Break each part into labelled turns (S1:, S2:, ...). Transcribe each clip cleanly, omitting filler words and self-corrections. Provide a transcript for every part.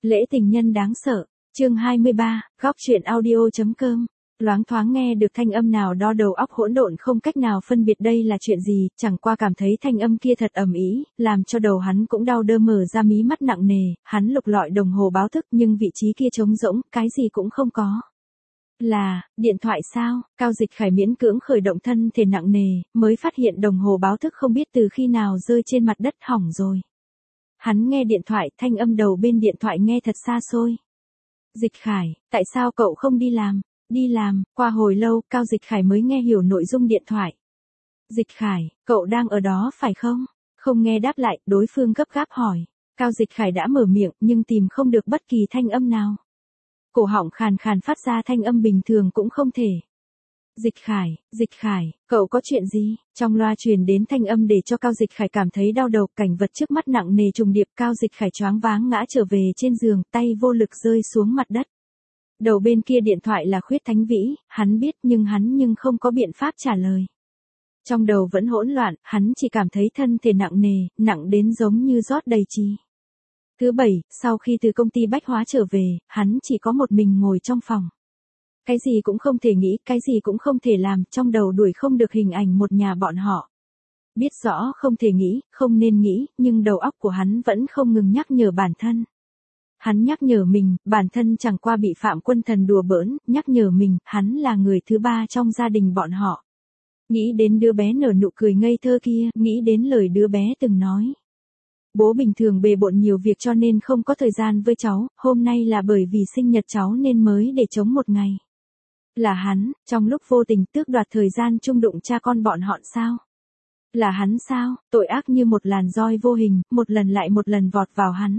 S1: Lễ tình nhân đáng sợ, chương 23, góc truyện audio.com. Loáng thoáng nghe được thanh âm nào đó, đầu óc hỗn độn không cách nào phân biệt đây là chuyện gì, chẳng qua cảm thấy thanh âm kia thật ầm ĩ, làm cho đầu hắn cũng đau đơ, mở ra mí mắt nặng nề, hắn lục lọi đồng hồ báo thức nhưng vị trí kia trống rỗng, cái gì cũng không có. Là, điện thoại sao? Cao Dịch Khải miễn cưỡng khởi động thân thể nặng nề, mới phát hiện đồng hồ báo thức không biết từ khi nào rơi trên mặt đất, hỏng rồi. Hắn nghe điện thoại, thanh âm đầu bên điện thoại nghe thật xa xôi. Dịch Khải, tại sao cậu không đi làm? Đi làm, qua hồi lâu, Cao Dịch Khải mới nghe hiểu nội dung điện thoại. Dịch Khải, cậu đang ở đó phải không? Không nghe đáp lại, đối phương gấp gáp hỏi. Cao Dịch Khải đã mở miệng, nhưng tìm không được bất kỳ thanh âm nào. Cổ họng khàn khàn phát ra thanh âm bình thường cũng không thể. Dịch Khải, cậu có chuyện gì? Trong loa truyền đến thanh âm để cho Cao Dịch Khải cảm thấy đau đầu, cảnh vật trước mắt nặng nề trùng điệp, Cao Dịch Khải choáng váng ngã trở về trên giường, tay vô lực rơi xuống mặt đất. Đầu bên kia điện thoại là Khuyết Thánh Vĩ, hắn biết nhưng không có biện pháp trả lời. Trong đầu vẫn hỗn loạn, hắn chỉ cảm thấy thân thể nặng nề, nặng đến giống như rót đầy trì. Thứ bảy, sau khi từ công ty bách hóa trở về, hắn chỉ có một mình ngồi trong phòng. Cái gì cũng không thể nghĩ, cái gì cũng không thể làm, trong đầu đuổi không được hình ảnh một nhà bọn họ. Biết rõ không thể nghĩ, không nên nghĩ, nhưng đầu óc của hắn vẫn không ngừng nhắc nhở bản thân. Hắn nhắc nhở mình, bản thân chẳng qua bị Phạm Quân Thần đùa bỡn, nhắc nhở mình, hắn là người thứ ba trong gia đình bọn họ. Nghĩ đến đứa bé nở nụ cười ngây thơ kia, nghĩ đến lời đứa bé từng nói. Bố bình thường bề bộn nhiều việc cho nên không có thời gian với cháu, hôm nay là bởi vì sinh nhật cháu nên mới để trống một ngày. Là hắn, trong lúc vô tình tước đoạt thời gian chung đụng cha con bọn họ sao? Là hắn sao? Tội ác như một làn roi vô hình, một lần lại một lần vọt vào hắn.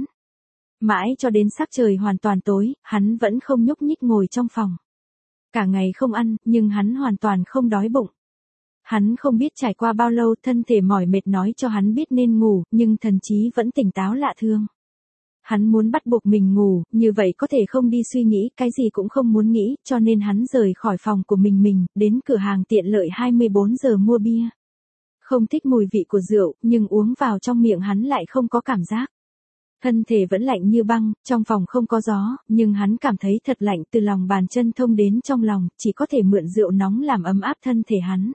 S1: Mãi cho đến sắc trời hoàn toàn tối, hắn vẫn không nhúc nhích ngồi trong phòng. Cả ngày không ăn, nhưng hắn hoàn toàn không đói bụng. Hắn không biết trải qua bao lâu, thân thể mỏi mệt nói cho hắn biết nên ngủ, nhưng thần trí vẫn tỉnh táo lạ thường. Hắn muốn bắt buộc mình ngủ, như vậy có thể không đi suy nghĩ, cái gì cũng không muốn nghĩ, cho nên hắn rời khỏi phòng của mình, đến cửa hàng tiện lợi 24 giờ mua bia. Không thích mùi vị của rượu, nhưng uống vào trong miệng hắn lại không có cảm giác. Thân thể vẫn lạnh như băng, trong phòng không có gió, nhưng hắn cảm thấy thật lạnh từ lòng bàn chân thông đến trong lòng, chỉ có thể mượn rượu nóng làm ấm áp thân thể hắn.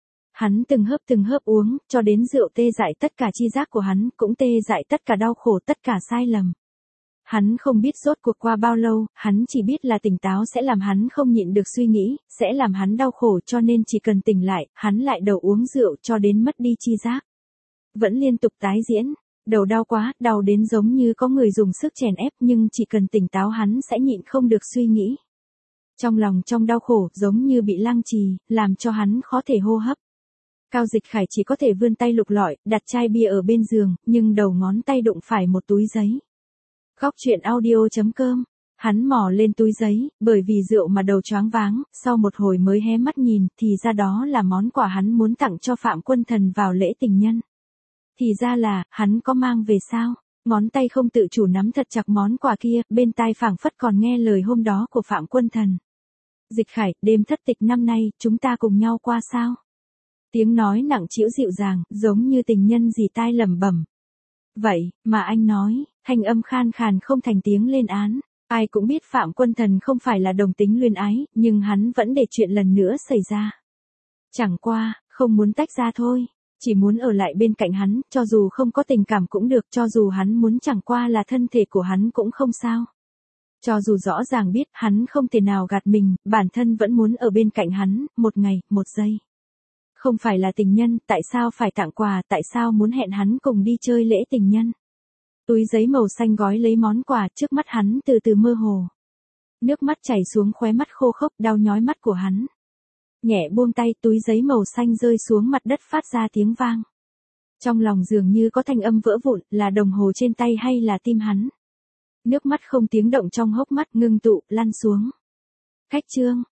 S1: Hắn từng hớp uống, cho đến rượu tê dại tất cả chi giác của hắn, cũng tê dại tất cả đau khổ, tất cả sai lầm. Hắn không biết rốt cuộc qua bao lâu, hắn chỉ biết là tỉnh táo sẽ làm hắn không nhịn được suy nghĩ, sẽ làm hắn đau khổ, cho nên chỉ cần tỉnh lại, hắn lại đầu uống rượu cho đến mất đi chi giác. Vẫn liên tục tái diễn, đầu đau quá, đau đến giống như có người dùng sức chèn ép, nhưng chỉ cần tỉnh táo hắn sẽ nhịn không được suy nghĩ. Trong lòng trong đau khổ, giống như bị lăng trì, làm cho hắn khó thể hô hấp. Cao Dịch Khải chỉ có thể vươn tay lục lọi, đặt chai bia ở bên giường, nhưng đầu ngón tay đụng phải một túi giấy. Góc truyện audio.com. Hắn mò lên túi giấy, bởi vì rượu mà đầu choáng váng, sau một hồi mới hé mắt nhìn, thì ra đó là món quà hắn muốn tặng cho Phạm Quân Thần vào lễ tình nhân. Thì ra là, hắn có mang về sao? Ngón tay không tự chủ nắm thật chặt món quà kia, bên tai phảng phất còn nghe lời hôm đó của Phạm Quân Thần. Dịch Khải, đêm thất tịch năm nay, chúng ta cùng nhau qua sao? Tiếng nói nặng trĩu dịu dàng, giống như tình nhân dì tai lẩm bẩm. Vậy, mà anh nói, thanh âm khan khàn không thành tiếng lên án. Ai cũng biết Phạm Quân Thần không phải là đồng tính luyến ái, nhưng hắn vẫn để chuyện lần nữa xảy ra. Chẳng qua, không muốn tách ra thôi. Chỉ muốn ở lại bên cạnh hắn, cho dù không có tình cảm cũng được, cho dù hắn muốn chẳng qua là thân thể của hắn cũng không sao. Cho dù rõ ràng biết hắn không thể nào gạt mình, bản thân vẫn muốn ở bên cạnh hắn, một ngày, một giây. Không phải là tình nhân, tại sao phải tặng quà, tại sao muốn hẹn hắn cùng đi chơi lễ tình nhân. Túi giấy màu xanh gói lấy món quà, trước mắt hắn từ từ mơ hồ. Nước mắt chảy xuống khóe mắt khô khốc, đau nhói mắt của hắn. Nhẹ buông tay, túi giấy màu xanh rơi xuống mặt đất phát ra tiếng vang. Trong lòng dường như có thanh âm vỡ vụn, là đồng hồ trên tay hay là tim hắn. Nước mắt không tiếng động trong hốc mắt ngưng tụ, lăn xuống. Khách trương,